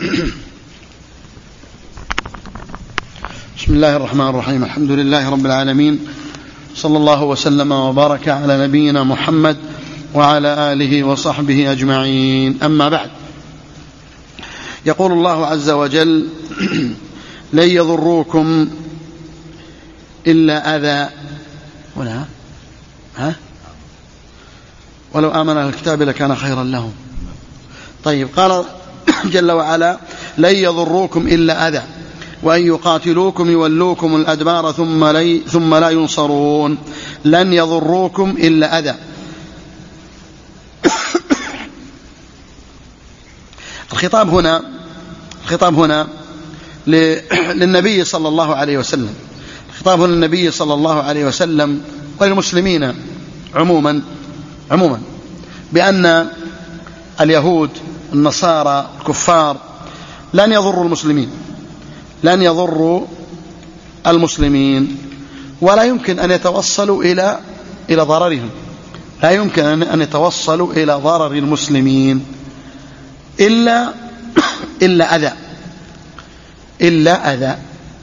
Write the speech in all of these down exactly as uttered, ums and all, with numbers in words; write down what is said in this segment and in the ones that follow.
بسم الله الرحمن الرحيم. الحمد لله رب العالمين، صلى الله وسلم وبارك على نبينا محمد وعلى آله وصحبه أجمعين. أما بعد، يقول الله عز وجل: لن يضروكم إلا أذى ولا ها ولو آمن أهل الكتاب لكان خيرا لهم. طيب، قال جل وعلا: لن يضروكم إلا أذى وأن يقاتلوكم يولوكم الأدبار ثم, لي ثم لا ينصرون. لن يضروكم إلا أذى. الخطاب هنا الخطاب هنا للنبي صلى الله عليه وسلم، الخطاب هنا للنبي صلى الله عليه وسلم وللمسلمين عموما عموما بأن اليهود النصارى الكفار لن يضروا المسلمين لن يضروا المسلمين ولا يمكن أن يتوصلوا إلى إلى ضررهم لا يمكن أن يتوصلوا إلى ضرر المسلمين إلا إلا أذى إلا أذى.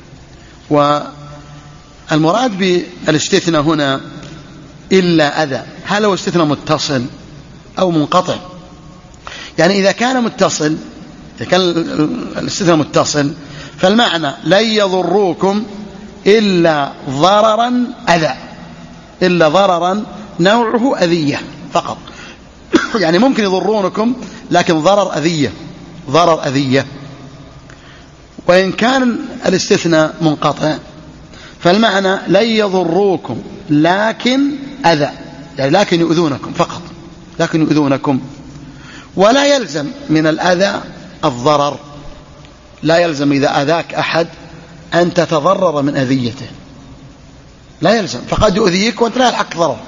والمراد بالاستثناء هنا إلا أذى، هل هو استثناء متصل أو منقطع؟ يعني إذا كان متصل إذا كان الاستثناء متصل فالمعنى لن يضروكم إلا ضررا أذى، إلا ضررا نوعه أذية فقط. يعني ممكن يضرونكم لكن ضرر أذية ضرر أذية. وإن كان الاستثناء منقطع فالمعنى لن يضروكم لكن أذى، يعني لكن يؤذونكم فقط، لكن يؤذونكم. ولا يلزم من الأذى الضرر، لا يلزم إذا أذاك أحد أن تتضرر من أذيته، لا يلزم، فقد يؤذيك وأنت لا يلحق ضرر.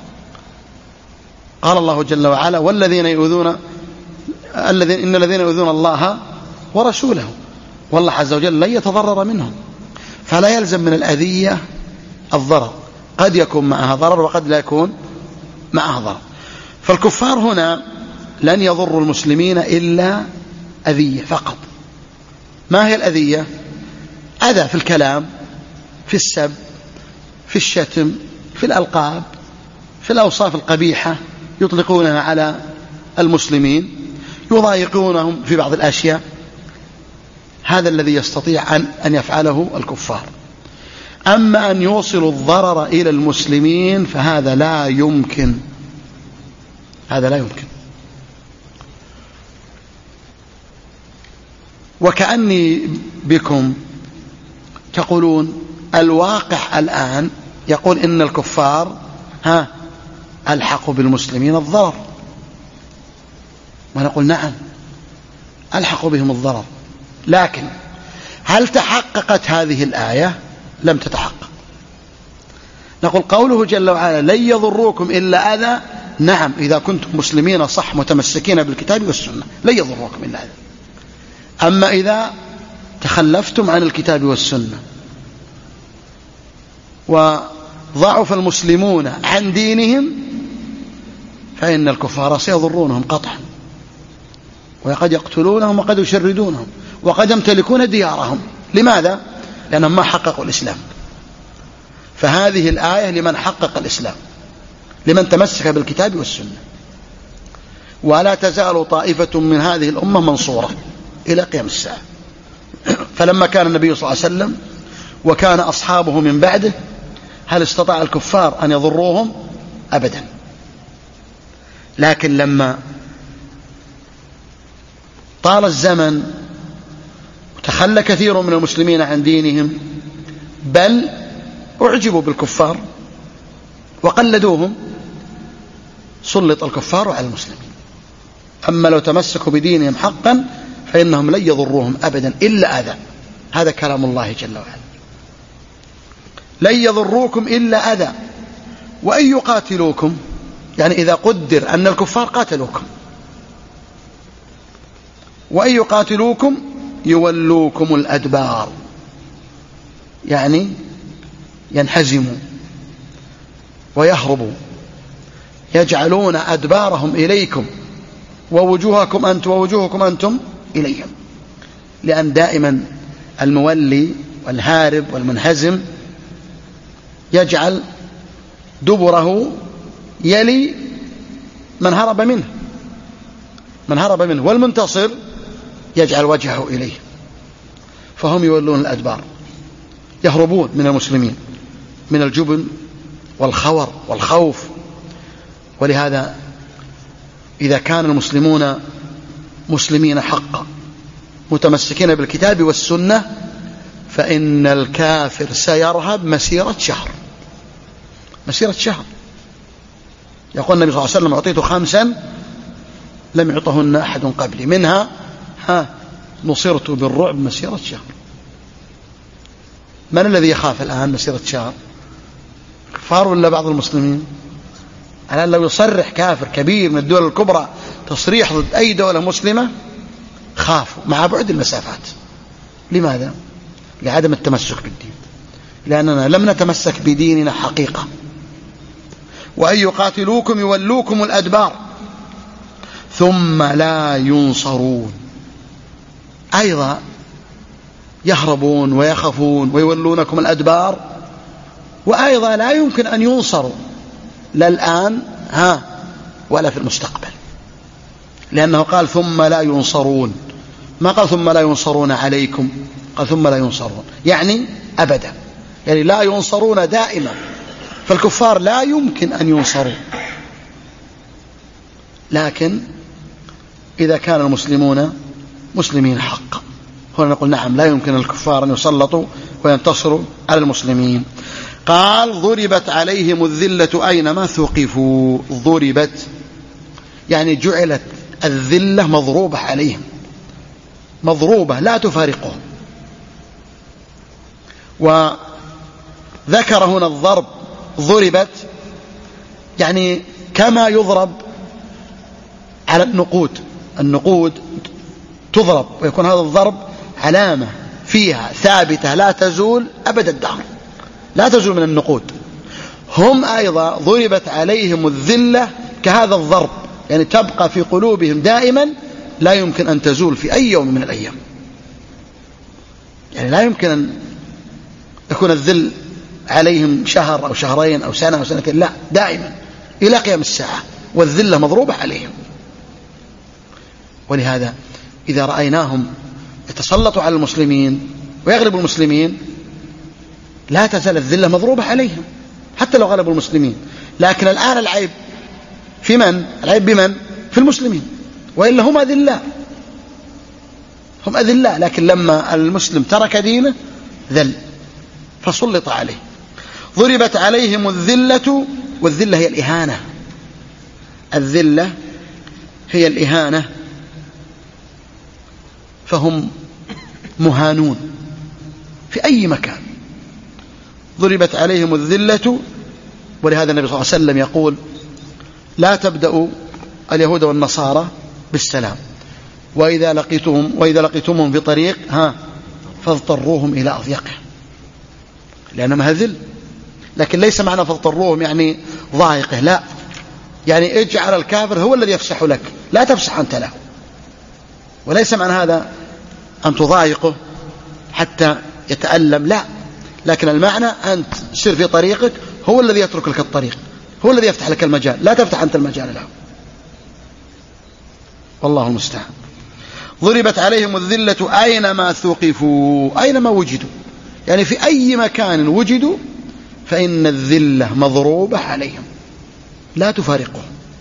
قال الله جل وعلا: والذين يؤذون الذين إن الذين يؤذون الله ورسوله، والله عز وجل لن يتضرر منهم. فلا يلزم من الأذية الضرر، قد يكون معها ضرر وقد لا يكون معها ضرر. فالكفار هنا لن يضروا المسلمين إلا أذية فقط. ما هي الأذية؟ أذى في الكلام، في السب، في الشتم، في الألقاب، في الأوصاف القبيحة يطلقونها على المسلمين، يضايقونهم في بعض الأشياء. هذا الذي يستطيع أن, أن يفعله الكفار. أما أن يوصلوا الضرر إلى المسلمين فهذا لا يمكن هذا لا يمكن. وكأني بكم تقولون الواقع الآن يقول إن الكفار ها ألحقوا بالمسلمين الضرر، ونقول نعم ألحقوا بهم الضرر، لكن هل تحققت هذه الآية؟ لم تتحقق. نقول قوله جل وعلا لن يضروكم إلا أذى، نعم إذا كنتم مسلمين صح متمسكين بالكتاب والسنة لن يضروكم إلا أذى. أما إذا تخلفتم عن الكتاب والسنة وضعف المسلمون عن دينهم فإن الكفار سيضرونهم قطعا، وقد يقتلونهم وقد يشردونهم وقد يمتلكون ديارهم. لماذا؟ لأنهم ما حققوا الإسلام. فهذه الآية لمن حقق الإسلام، لمن تمسك بالكتاب والسنة. ولا تزال طائفة من هذه الأمة منصورة إلى قيام الساعة. فلما كان النبي صلى الله عليه وسلم وكان أصحابه من بعده هل استطاع الكفار أن يضروهم؟ أبدا. لكن لما طال الزمن وتخلى كثير من المسلمين عن دينهم، بل أعجبوا بالكفار وقلدوهم، سلط الكفار على المسلمين. أما لو تمسكوا بدينهم حقا فإنهم لن يضروهم أبدا إلا أذى. هذا كلام الله جل وعلا. لن يضروكم إلا أذى وإن يقاتلوكم، يعني إذا قدر أن الكفار قاتلوكم، وإن يقاتلوكم يولوكم الأدبار، يعني ينحزموا ويهربوا، يجعلون أدبارهم إليكم ووجوهكم أنتم ووجوهكم أنتم إليهم. لأن دائما المولي والهارب والمنهزم يجعل دبره يلي من هرب منه من هرب منه والمنتصر يجعل وجهه إليه، فهم يولون الأدبار، يهربون من المسلمين من الجبن والخور والخوف. ولهذا إذا كان المسلمون مسلمين حقا متمسكين بالكتاب والسنة فإن الكافر سيرهب مسيرة شهر مسيرة شهر. يقول النبي صلى الله عليه وسلم: أعطيت خمسا لم يعطهن أحد قبلي، منها ها نصرت بالرعب مسيرة شهر. من الذي يخاف الآن مسيرة شهر؟ كفار ولا بعض المسلمين؟ الآن لو يصرح كافر كبير من الدول الكبرى تصريح ضد أي دولة مسلمة خافوا مع بعد المسافات. لماذا؟ لعدم التمسك بالدين، لأننا لم نتمسك بديننا حقيقة. وأن يقاتلوكم يولوكم الأدبار ثم لا ينصرون، أيضا يهربون ويخافون ويولونكم الأدبار، وأيضا لا يمكن أن ينصروا لا الآن ها ولا في المستقبل، لأنه قال ثم لا ينصرون، ما قال ثم لا ينصرون عليكم، قال ثم لا ينصرون، يعني أبدا، يعني لا ينصرون دائما. فالكفار لا يمكن أن ينصروا، لكن إذا كان المسلمون مسلمين حقا هنا نقول نعم لا يمكن الكفار أن يسلطوا وينتصروا على المسلمين. قال: ضربت عليهم الذلة أينما ثقفوا. ضربت يعني جعلت الذلة مضروبة عليهم، مضروبة لا تفارقهم. وذكر هنا الضرب ضربت يعني كما يضرب على النقود، النقود تضرب ويكون هذا الضرب علامة فيها ثابتة لا تزول أبد الدهر، لا تزول من النقود. هم أيضا ضربت عليهم الذلة كهذا الضرب، يعني تبقى في قلوبهم دائما لا يمكن أن تزول في أي يوم من الأيام. يعني لا يمكن أن يكون الذل عليهم شهر أو شهرين أو سنة أو سنتين، لا، دائما إلى قيام الساعة والذلة مضروبة عليهم. ولهذا إذا رأيناهم يتسلطوا على المسلمين ويغلبوا المسلمين لا تزال الذلة مضروبة عليهم حتى لو غلبوا المسلمين. لكن الآن العيب في من؟ العيب بمن؟ في المسلمين، وإلا هم أذلاء، هم أذلاء. لكن لما المسلم ترك دينه ذل فسلط عليه. ضربت عليهم الذلة، والذلة هي الإهانة، الذلة هي الإهانة، فهم مهانون في أي مكان. ضربت عليهم الذلة. ولهذا النبي صلى الله عليه وسلم يقول: لا تبدأوا اليهود والنصارى بالسلام، وإذا لقيتهم وإذا لقيتمهم في طريق ها فاضطروهم إلى أضيقه، لأنما هذل. لكن ليس معنى فاضطروهم يعني ضايقه، لا، يعني اجعل الكافر هو الذي يفسح لك، لا تفسح أنت له. وليس معنى هذا أن تضايقه حتى يتألم، لا، لكن المعنى أن تسير في طريقك، هو الذي يترك لك الطريق، هو الذي يفتح لك المجال، لا تفتح أنت المجال له. والله المستعان. ضربت عليهم الذلة أينما ثقفوا، أينما وجدوا، يعني في أي مكان وجدوا فإن الذلة مضروبة عليهم لا تفارقهم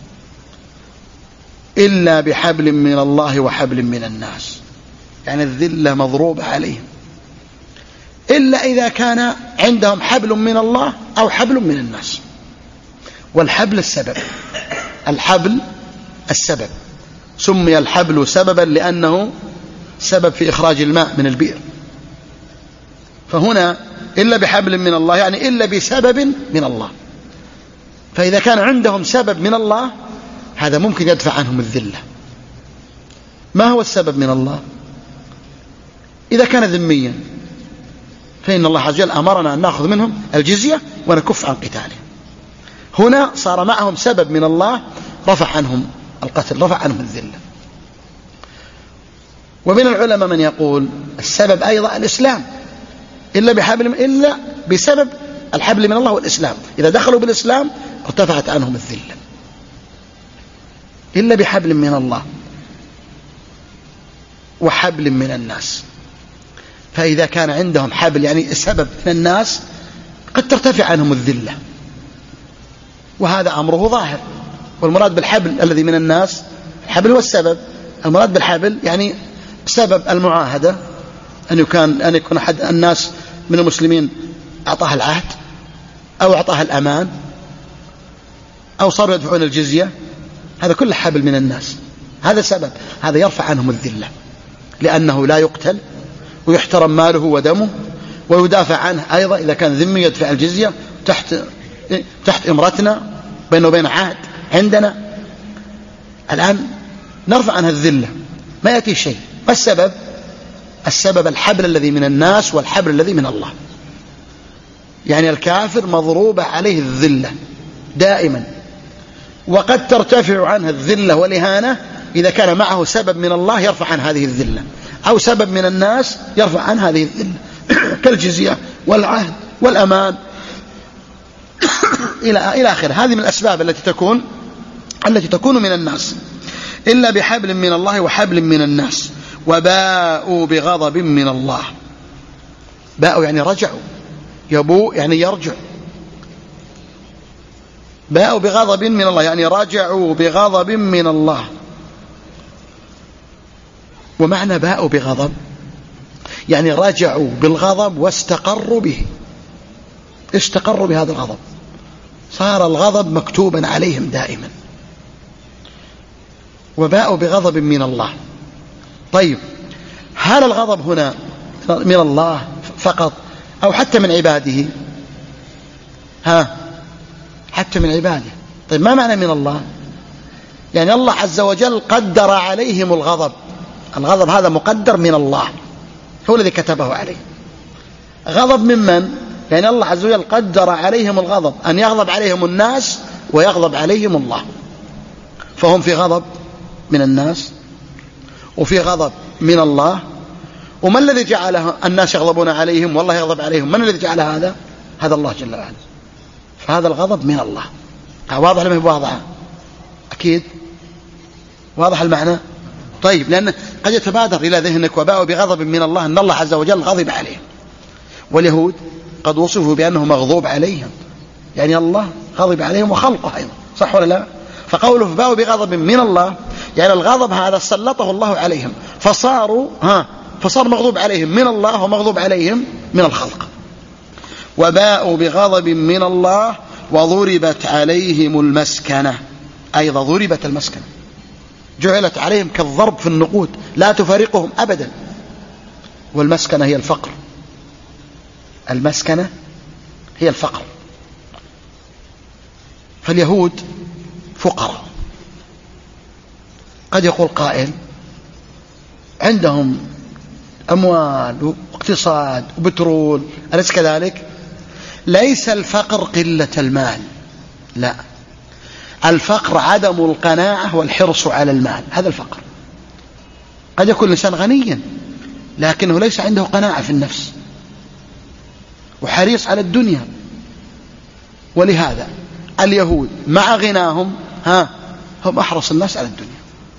إلا بحبل من الله وحبل من الناس. يعني الذلة مضروبة عليهم إلا إذا كان عندهم حبل من الله أو حبل من الناس. والحبل السبب، الحبل السبب، سمي الحبل سببا لأنه سبب في إخراج الماء من البئر. فهنا إلا بحبل من الله يعني إلا بسبب من الله. فإذا كان عندهم سبب من الله هذا ممكن يدفع عنهم الذلة. ما هو السبب من الله؟ إذا كان ذميا فإن الله عز وجل أمرنا أن نأخذ منهم الجزية ونكف عن قتاله. هنا صار معهم سبب من الله رفع عنهم القتل، رفع عنهم الذلة. ومن العلماء من يقول السبب أيضا الإسلام، إلا بحبل إلا بسبب الحبل من الله والإسلام، إذا دخلوا بالإسلام ارتفعت عنهم الذلة، إلا بحبل من الله وحبل من الناس. فإذا كان عندهم حبل يعني سبب من الناس قد ترتفع عنهم الذلة، وهذا أمره ظاهر. والمراد بالحبل الذي من الناس الحبل والسبب، المراد بالحبل يعني سبب المعاهدة، أن يكون أن يكون أحد الناس من المسلمين أعطاه العهد أو أعطاه الأمان أو صاروا يدفعون الجزية، هذا كله حبل من الناس، هذا سبب، هذا يرفع عنهم الذلة، لأنه لا يقتل ويحترم ماله ودمه ويدافع عنه أيضا إذا كان ذمي يدفع الجزية تحت تحت إمرتنا بينه وبين عهد عندنا. الآن نرفع عنها الذلة، ما يأتي شيء. ما السبب؟ السبب الحبل الذي من الناس والحبل الذي من الله. يعني الكافر مضروبة عليه الذلة دائما، وقد ترتفع عنها الذلة والإهانة إذا كان معه سبب من الله يرفع عن هذه الذلة، أو سبب من الناس يرفع عن هذه الذلة كالجزية والعهد والأمان إلى إلى آخره. هذه من الأسباب التي تكون التي تكون من الناس، إلا بحبل من الله وحبل من الناس. وباءوا بغضب من الله. باءوا يعني رجعوا، يبوء يعني يرجع. باءوا بغضب من الله يعني رجعوا بغضب من الله. ومعنى باءوا بغضب يعني رجعوا بالغضب واستقروا به، استقروا بهذا الغضب، صار الغضب مكتوبا عليهم دائما. وباءوا بغضب من الله. طيب، هل الغضب هنا من الله فقط أو حتى من عباده؟ ها حتى من عباده. طيب، ما معنى من الله؟ يعني الله عز وجل قدر عليهم الغضب، الغضب هذا مقدر من الله، هو الذي كتبه عليه. غضب ممن؟ يعني الله عز وجل قدر عليهم الغضب، أن يغضب عليهم الناس ويغضب عليهم الله، فهم في غضب من الناس وفي غضب من الله. وما الذي جعل الناس يغضبون عليهم والله يغضب عليهم؟ من الذي جعل هذا؟ هذا الله جل وعلا. فهذا الغضب من الله. واضح لما هو واضح؟ أكيد واضح المعنى. طيب، لأن قد يتبادر إلى ذهنك وباءوا بغضب من الله أن الله عز وجل غضب عليهم، واليهود قد وصفوا بأنه مغضوب عليهم، يعني الله غضب عليهم وخلقه أيضا، صح ولا لا؟ فقوله باءوا بغضب من الله يعني الغضب هذا سلطه الله عليهم، فصاروا ها فصار مغضوب عليهم من الله ومغضوب عليهم من الخلق. وباءوا بغضب من الله وضربت عليهم المسكنة، أيضا ضربت المسكنة، جعلت عليهم كالضرب في النقود لا تفارقهم أبدا. والمسكنة هي الفقر، المسكنة هي الفقر. فاليهود فقراء. قد يقول قائل عندهم أموال واقتصاد وبترول، أليس كذلك؟ ليس الفقر قلة المال، لا، الفقر عدم القناعة والحرص على المال، هذا الفقر. قد يكون الإنسان غنيا لكنه ليس عنده قناعة في النفس وحريص على الدنيا. ولهذا اليهود مع غناهم ها هم أحرص الناس على الدنيا،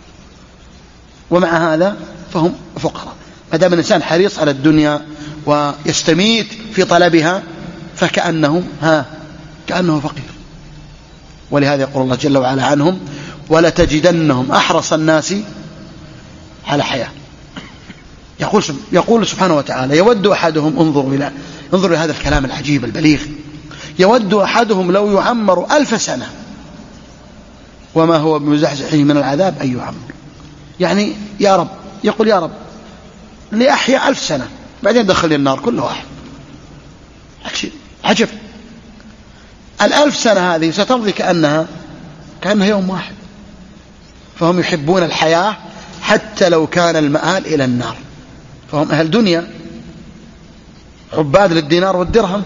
ومع هذا فهم فقراء. ما دام الإنسان حريص على الدنيا ويستميت في طلبها فكأنه ها كأنه فقير. ولهذا يقول الله جل وعلا عنهم: ولتجدنهم أحرص الناس على حياة. يقول يقول سبحانه وتعالى: يود أحدهم، انظروا إلى انظروا إلى هذا الكلام العجيب البليغ، يود أحدهم لو يعمر ألف سنة وما هو بمزحزحه من العذاب أن يعمر. يعني يا رب، يقول يا رب لأحيا ألف سنة بعدين دخل النار كل واحد. عجب، الألف سنة هذه ستمضي كأنها كأنها يوم واحد. فهم يحبون الحياة حتى لو كان المآل إلى النار. فهم أهل دنيا، عباد للدينار والدرهم.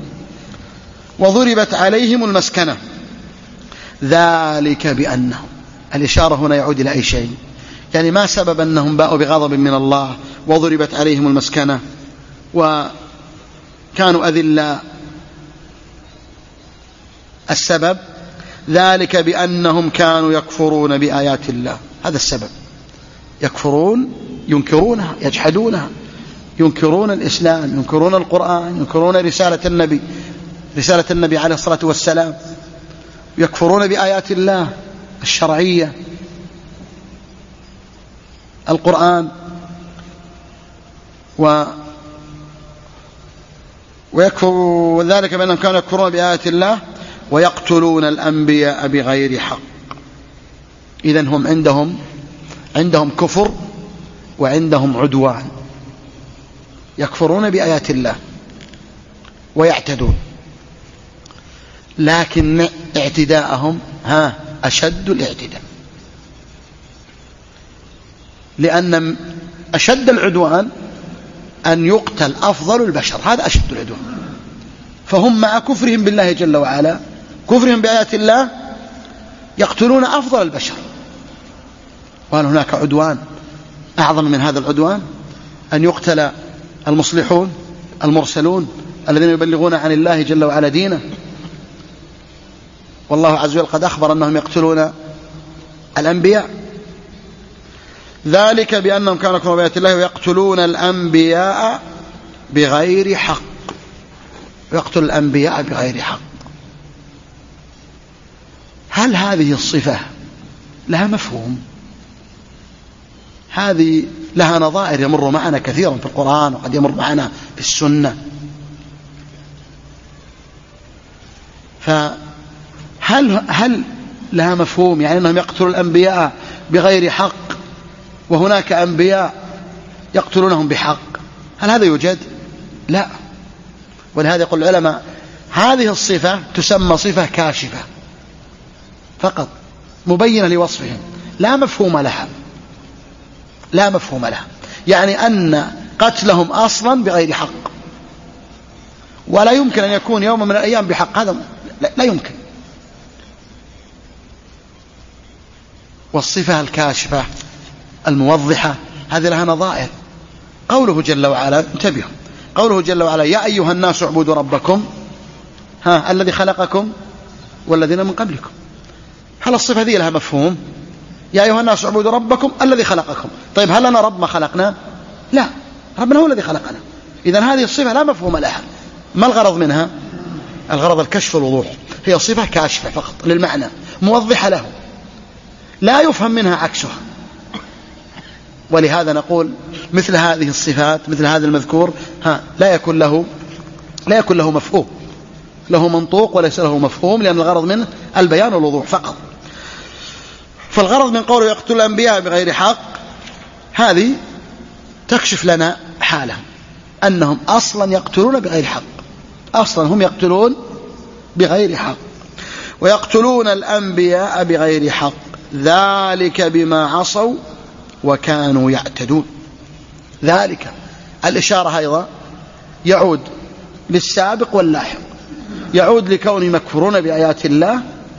وضربت عليهم المسكنة ذلك بأنهم، الإشارة هنا يعود إلى أي شيء؟ يعني ما سبب أنهم باءوا بغضب من الله وضربت عليهم المسكنة وكانوا أذلاء؟ السبب ذلك بأنهم كانوا يكفرون بآيات الله، هذا السبب. يكفرون، ينكرونها، يجحدونها، ينكرون الإسلام، ينكرون القرآن، ينكرون رسالة النبي رسالة النبي عليه الصلاة والسلام، يكفرون بآيات الله الشرعية، القرآن، و ويكفر ذلك بأنهم كانوا يكفرون بآيات الله ويقتلون الأنبياء بغير حق. إذن هم عندهم عندهم كفر وعندهم عدوان، يكفرون بآيات الله ويعتدون، لكن اعتداءهم ها أشد الاعتداء، لأن أشد العدوان أن يقتل أفضل البشر، هذا أشد العدوان. فهم مع كفرهم بالله جل وعلا، كفرهم بآيات الله، يقتلون أفضل البشر. وهل هناك عدوان أعظم من هذا العدوان؟ أن يقتل المصلحون المرسلون الذين يبلغون عن الله جل وعلا دينه؟ والله عز وجل قد أخبر أنهم يقتلون الأنبياء. ذلك بأنهم كانوا يكفرون بآيات الله ويقتلون الأنبياء بغير حق، يقتل الأنبياء بغير حق. هل هذه الصفة لها مفهوم؟ هذه لها نظائر يمر معنا كثيرا في القرآن وقد يمر معنا في السنة. فهل هل لها مفهوم؟ يعني أنهم يقتلون الأنبياء بغير حق وهناك أنبياء يقتلونهم بحق، هل هذا يوجد؟ لا. ولهذا يقول العلماء هذه الصفة تسمى صفة كاشفة فقط، مبينة لوصفهم، لا مفهوم لها، لا مفهوم لها. يعني أن قتلهم أصلا بغير حق، ولا يمكن أن يكون يوم من الأيام بحق، هذا لا يمكن. والصفة الكاشفة الموضحة هذه لها نظائر. قوله جل وعلا، انتبهوا، قوله جل وعلا يا أيها الناس اعبدوا ربكم ها الذي خلقكم والذين من قبلكم. هل الصفة ذي لها مفهوم؟ يا أيها الناس اعبدوا ربكم الذي خلقكم. طيب هل لنا رب ما خلقنا؟ لا، ربنا هو الذي خلقنا. إذن هذه الصفة لا مفهوم لها. ما الغرض منها؟ الغرض الكشف والوضوح، هي صفة كاشفة فقط للمعنى، موضحة له، لا يفهم منها عكسها. ولهذا نقول مثل هذه الصفات، مثل هذا المذكور ها لا يكون له لا يكون له مفهوم، له منطوق وليس له مفهوم، لأن الغرض منه البيان والوضوح فقط. فالغرض من قوله يقتل الأنبياء بغير حق هذه تكشف لنا حالة أنهم أصلا يقتلون بغير حق، أصلا هم يقتلون بغير حق. ويقتلون الأنبياء بغير حق ذلك بما عصوا وكانوا يعتدون. ذلك الإشارة أيضا يعود للسابق واللاحق، يعود لكونهم يكفرون بآيات الله،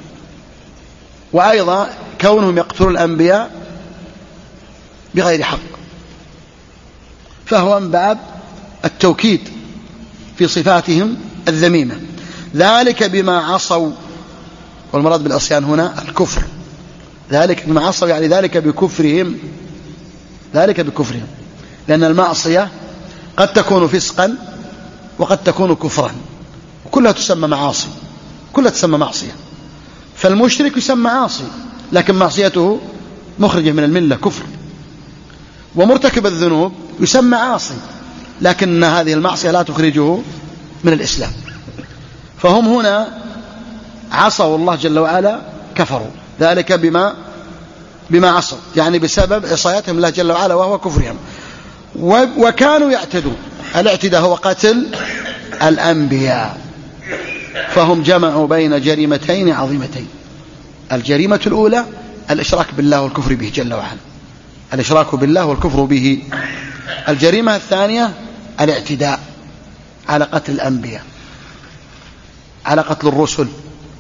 وأيضا كونهم يقتلون الأنبياء بغير حق، فهو من باب التوكيد في صفاتهم الذميمة. ذلك بما عصوا، والمراد بالعصيان هنا الكفر، ذلك بما عصوا يعني ذلك بكفرهم، ذلك بكفرهم، لأن المعصية قد تكون فسقا وقد تكون كفرا، وكلها تسمى معاصي، كلها تسمى معصية. فالمشرك يسمى عاصي لكن معصيته مخرجة من الملة كفر، ومرتكب الذنوب يسمى عاصي لكن هذه المعصية لا تخرجه من الإسلام. فهم هنا عصوا الله جل وعلا كفروا، ذلك بما بما عصوا يعني بسبب عصياتهم الله جل وعلا وهو كفرهم. وكانوا يعتدون، الاعتداء هو قتل الأنبياء، فهم جمعوا بين جريمتين عظيمتين. الجريمة الأولى الإشراك بالله والكفر به جل وعلا، الإشراك بالله والكفر به. الجريمة الثانية الاعتداء على قتل الأنبياء، على قتل الرسل،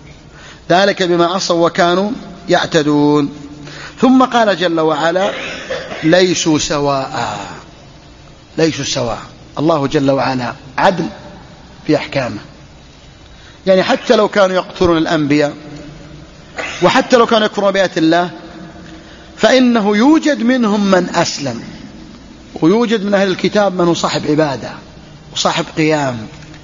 ذلك بما عصوا وكانوا يعتدون. ثم قال جل وعلا ليسوا سواء، ليسوا سواء. الله جل وعلا عدل في أحكامه، يعني حتى لو كانوا يقتلون الأنبياء وحتى لو كانوا يكفرون بآيات الله فإنه يوجد منهم من أسلم، ويوجد من أهل الكتاب من هو صاحب عبادة وصاحب قيام،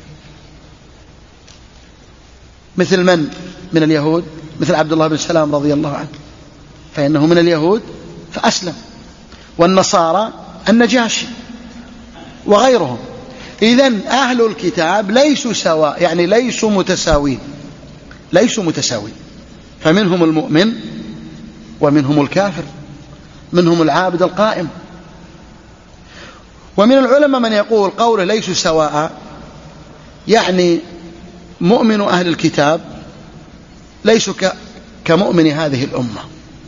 مثل من من اليهود، مثل عبد الله بن سلام رضي الله عنه فإنه من اليهود فأسلم، والنصارى النجاشي وغيرهم. إذن أهل الكتاب ليسوا سواء، يعني ليسوا متساوين، ليسوا متساوين، فمنهم المؤمن ومنهم الكافر، منهم العابد القائم. ومن العلماء من يقول قوله ليسوا سواء يعني مؤمن أهل الكتاب ليسوا كمؤمن هذه الأمة،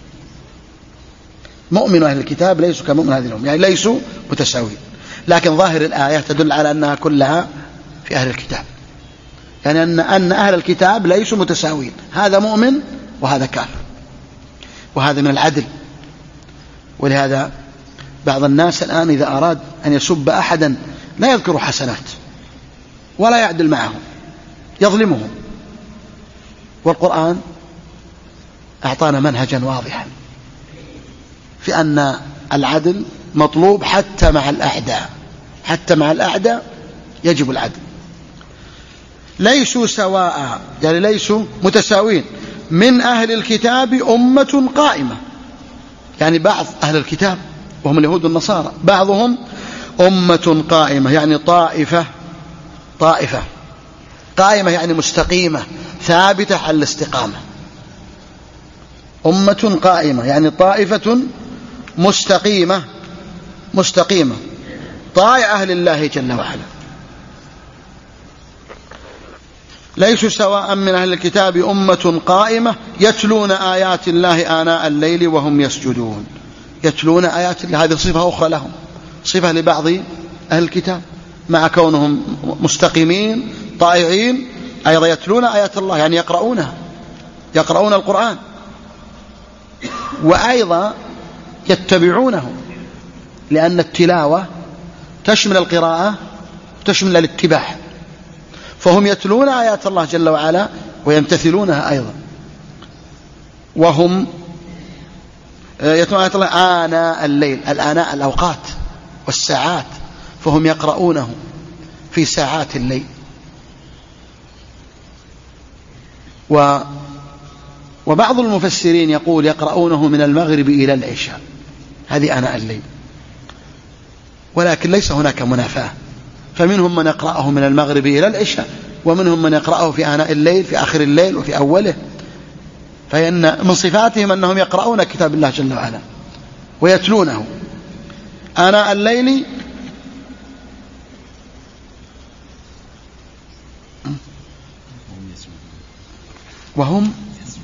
مؤمن أهل الكتاب ليسوا كمؤمن هذه الأمة، يعني ليسوا متساوين. لكن ظاهر الآية تدل على أنها كلها في أهل الكتاب، يعني أن, أن أهل الكتاب ليسوا متساوين، هذا مؤمن وهذا كافر، وهذا من العدل. ولهذا بعض الناس الآن إذا أراد أن يسب أحدا لا يذكر حسنات ولا يعدل معهم، يظلمهم. والقرآن أعطانا منهجا واضحا في أن العدل مطلوب حتى مع الأعداء، حتى مع الأعداء يجب العدل. ليسوا سواء يعني ليسوا متساوين. من أهل الكتاب أمة قائمة، يعني بعض أهل الكتاب وهم اليهود والنصارى بعضهم أمة قائمة، يعني طائفة، طائفة قائمة يعني مستقيمة ثابتة على الاستقامة. أمة قائمة يعني طائفة مستقيمة، مستقيمة طائعة لله جل وعلا. ليسوا سواء من أهل الكتاب أمة قائمة يتلون آيات الله آناء الليل وهم يسجدون. يتلون آيات الله، هذه صفة أخرى لهم، صفة لبعض أهل الكتاب مع كونهم مستقيمين طائعين، أيضا يتلون آيات الله يعني يقرؤونها، يقرؤون القرآن، وأيضا يتبعونه، لأن التلاوة تشمل القراءة وتشمل الاتباع، فهم يتلون آيات الله جل وعلا ويمتثلونها أيضا. وهم يتلون آيات الله آناء الليل، الآناء الأوقات والساعات، فهم يقرؤونه في ساعات الليل. و وبعض المفسرين يقول يقرؤونه من المغرب إلى العشاء، هذه آناء الليل، ولكن ليس هناك منافاة، فمنهم من يقرأه من المغرب إلى العشاء، ومنهم من يقرأه في آناء الليل، في آخر الليل وفي أوله. فإن من صفاتهم أنهم يقرؤون كتاب الله جل وعلا ويتلونه آناء الليل وهم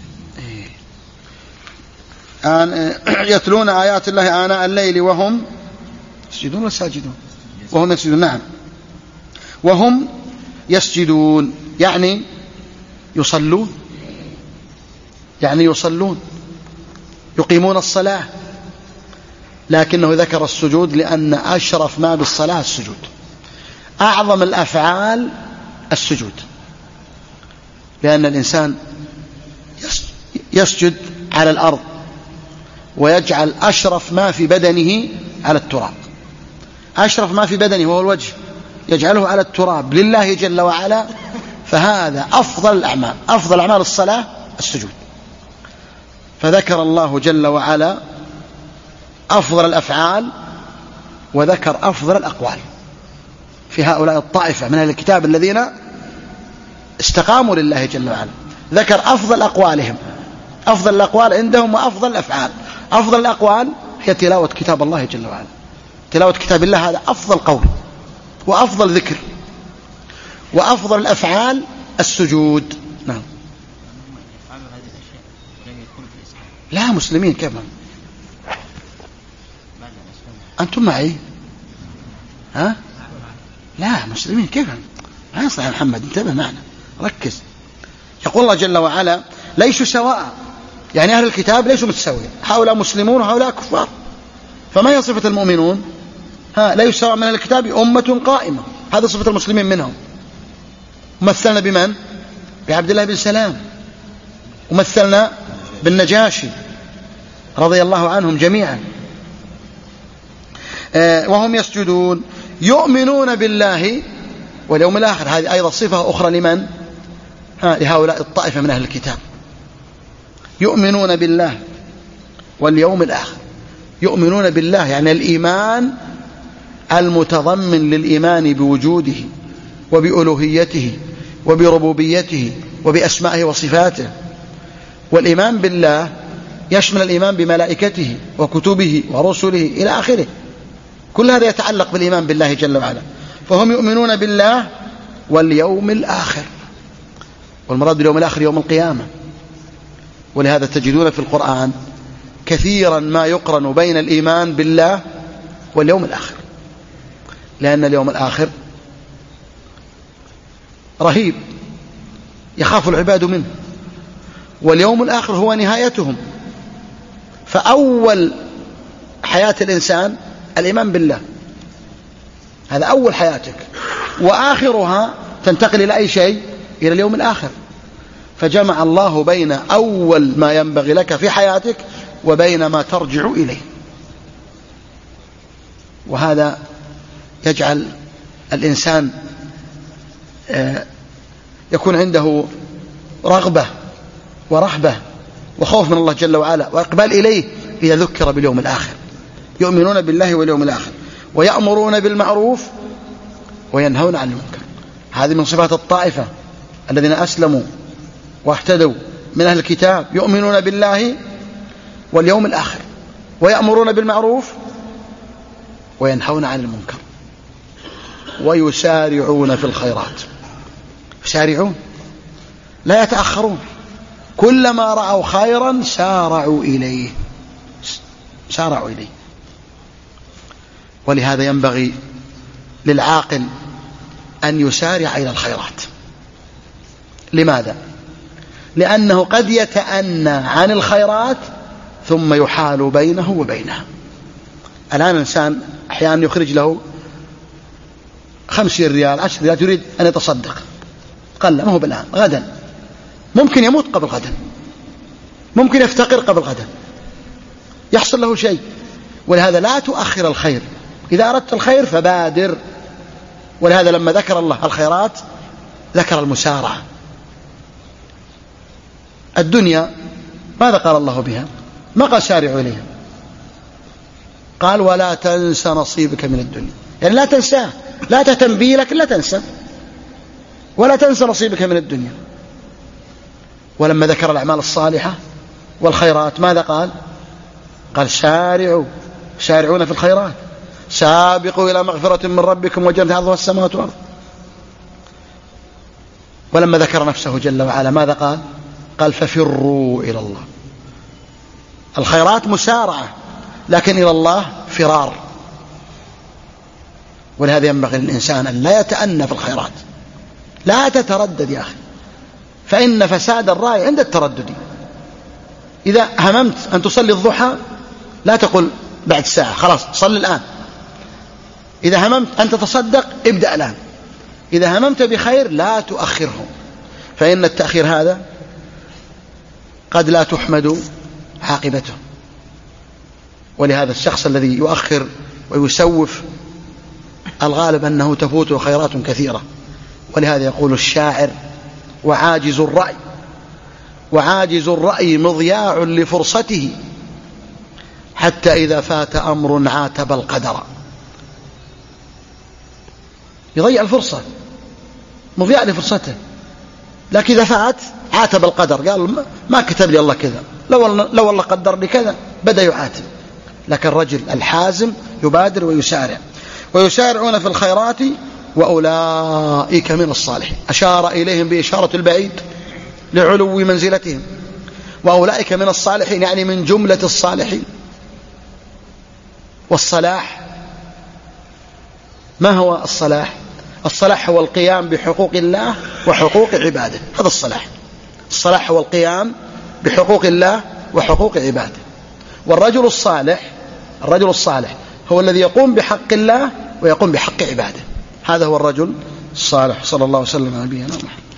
يتلون آيات الله آناء الليل وهم يسجدون وساجدون، وهم يسجدون، نعم، وهم يسجدون يعني يصلون، يعني يصلون يقيمون الصلاة، لكنه ذكر السجود لأن أشرف ما بالصلاة السجود، أعظم الأفعال السجود، لأن الإنسان يسجد على الأرض ويجعل أشرف ما في بدنه على التراب، أشرف ما في بدنه وهو الوجه يجعله على التراب لله جل وعلا، فهذا أفضل الأعمال، أفضل أعمال الصلاة السجود. فذكر الله جل وعلا أفضل الأفعال وذكر أفضل الأقوال في هؤلاء الطائفة من أهل الكتاب الذين استقاموا لله جل وعلا، ذكر أفضل أقوالهم، أفضل الأقوال عندهم وأفضل الأفعال. أفضل الأقوال هي تلاوة كتاب الله جل وعلا، تلاوة كتاب الله هذا أفضل قول وأفضل ذكر، وأفضل الأفعال السجود. نعم. لا مسلمين كمان، أنتم معي؟ ها؟ لا مسلمين كيف؟ ما يصلح يا محمد، انتبه معنا ركز. يقول الله جل وعلا ليسوا سواء، يعني أهل الكتاب ليسوا متساويين، هؤلاء مسلمون وهؤلاء كفار، فما هي صفة المؤمنون؟ ها لا يسمع من الكتاب أمة قائمة، هذا صفة المسلمين منهم. مثلنا بمن؟ بعبد الله بن سلام، ومثلنا بالنجاشي رضي الله عنهم جميعا. آه وهم يسجدون يؤمنون بالله واليوم الآخر، هذه أيضا صفة أخرى لمن؟ ها لهؤلاء الطائفة من أهل الكتاب، يؤمنون بالله واليوم الآخر. يؤمنون بالله يعني الإيمان المتضمن للإيمان بوجوده وبألوهيته وبربوبيته وبأسمائه وصفاته. والإيمان بالله يشمل الإيمان بملائكته وكتبه ورسله إلى آخره، كل هذا يتعلق بالإيمان بالله جل وعلا. فهم يؤمنون بالله واليوم الآخر، والمراد باليوم الآخر يوم القيامة. ولهذا تجدون في القرآن كثيرا ما يقرن بين الإيمان بالله واليوم الآخر، لأن اليوم الآخر رهيب يخاف العباد منه، واليوم الآخر هو نهايتهم. فأول حياة الإنسان الإيمان بالله، هذا أول حياتك، وآخرها تنتقل إلى أي شيء؟ إلى اليوم الآخر. فجمع الله بين أول ما ينبغي لك في حياتك وبين ما ترجع إليه، وهذا يجعل الإنسان يكون عنده رغبة ورهبة وخوف من الله جل وعلا وإقبال إليه إذا ذكر باليوم الآخر. يؤمنون بالله واليوم الآخر ويأمرون بالمعروف وينهون عن المنكر. هذه من صفات الطائفة الذين أسلموا واهتدوا من أهل الكتاب، يؤمنون بالله واليوم الآخر ويأمرون بالمعروف وينهون عن المنكر ويسارعون في الخيرات. يسارعون لا يتأخرون، كلما رأوا خيرا سارعوا إليه سارعوا إليه. ولهذا ينبغي للعاقل أن يسارع إلى الخيرات. لماذا؟ لأنه قد يتأنى عن الخيرات ثم يحال بينه وبينها. الآن الإنسان أحيانا يخرج له خمسين ريال عشر ريال يريد أن يتصدق، قال لا ما هو بالآن، غدا ممكن يموت قبل غدا، ممكن يفتقر قبل غدا، يحصل له شيء. ولهذا لا تؤخر الخير، إذا أردت الخير فبادر. ولهذا لما ذكر الله الخيرات ذكر المسارعة. الدنيا ماذا قال الله بها؟ ما قال سارعوا إليها، قال ولا تنس نصيبك من الدنيا، يعني لا تنساه، لا تهتم به لكن لا تنسى، ولا تنسى نصيبك من الدنيا. ولما ذكر الأعمال الصالحة والخيرات ماذا قال؟ قال سارعوا، سارعون في الخيرات، سابقوا إلى مغفرة من ربكم وجنة عرضها السماوات والأرض. ولما ذكر نفسه جل وعلا ماذا قال؟ قال ففروا إلى الله. الخيرات مسارعة، لكن إلى الله فرار. ولهذا ينبغي للإنسان أن لا يتأنى في الخيرات، لا تتردد يا أخي، فإن فساد الرأي عند التردد. إذا هممت أن تصلي الضحى لا تقل بعد ساعة، خلاص صل الآن. إذا هممت أن تتصدق ابدأ الآن. إذا هممت بخير لا تؤخره، فإن التأخير هذا قد لا تحمد عاقبته. ولهذا الشخص الذي يؤخر ويسوف الغالب أنه تفوته خيرات كثيرة. ولهذا يقول الشاعر وعاجز الرأي وعاجز الرأي مضياع لفرصته، حتى إذا فات أمر عاتب القدر. يضيع الفرصة، مضياع لفرصته، لكن إذا فات عاتب القدر، قال ما كتب لي الله كذا، لو لو والله قدر لي كذا، بدأ يعاتب. لكن الرجل الحازم يبادر ويسارع. ويسارعون في الخيرات وأولئك من الصالحين، أشار إليهم بإشارة البعيد لعلو منزلتهم. وأولئك من الصالحين يعني من جملة الصالحين. والصلاح ما هو الصلاح؟ الصلاح هو القيام بحقوق الله وحقوق عباده، هذا الصلاح. الصلاح هو القيام بحقوق الله وحقوق عباده. والرجل الصالح الرجل الصالح هو الذي يقوم بحق الله ويقوم بحق عباده، هذا هو الرجل الصالح. صلى الله وسلم على نبينا محمد.